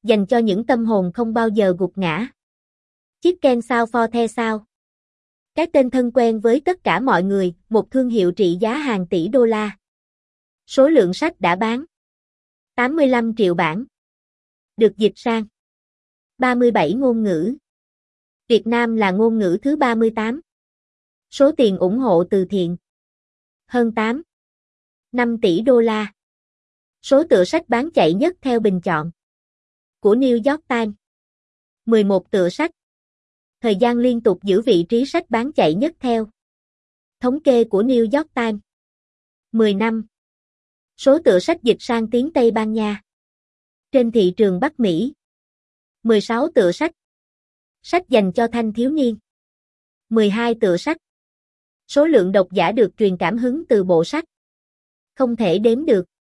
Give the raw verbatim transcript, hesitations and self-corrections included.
Dành cho những tâm hồn không bao giờ gục ngã. Chicken Soup for the Soul. Cái tên thân quen với tất cả mọi người, một thương hiệu trị giá hàng tỷ đô la. Số lượng sách đã bán tám mươi lăm triệu bản. Được dịch sang ba mươi bảy ngôn ngữ. Việt Nam là ngôn ngữ thứ ba mươi tám. Số tiền ủng hộ từ thiện hơn tám phẩy năm tỷ đô la. Số tựa sách bán chạy nhất theo bình chọn của New York Times. mười một tựa sách. Thời gian liên tục giữ vị trí sách bán chạy nhất theo thống kê của New York Times. mười năm. Số tựa sách dịch sang tiếng Tây Ban Nha trên thị trường Bắc Mỹ. mười sáu tựa sách. Sách dành cho thanh thiếu niên. mười hai tựa sách. Số lượng độc giả được truyền cảm hứng từ bộ sách không thể đếm được.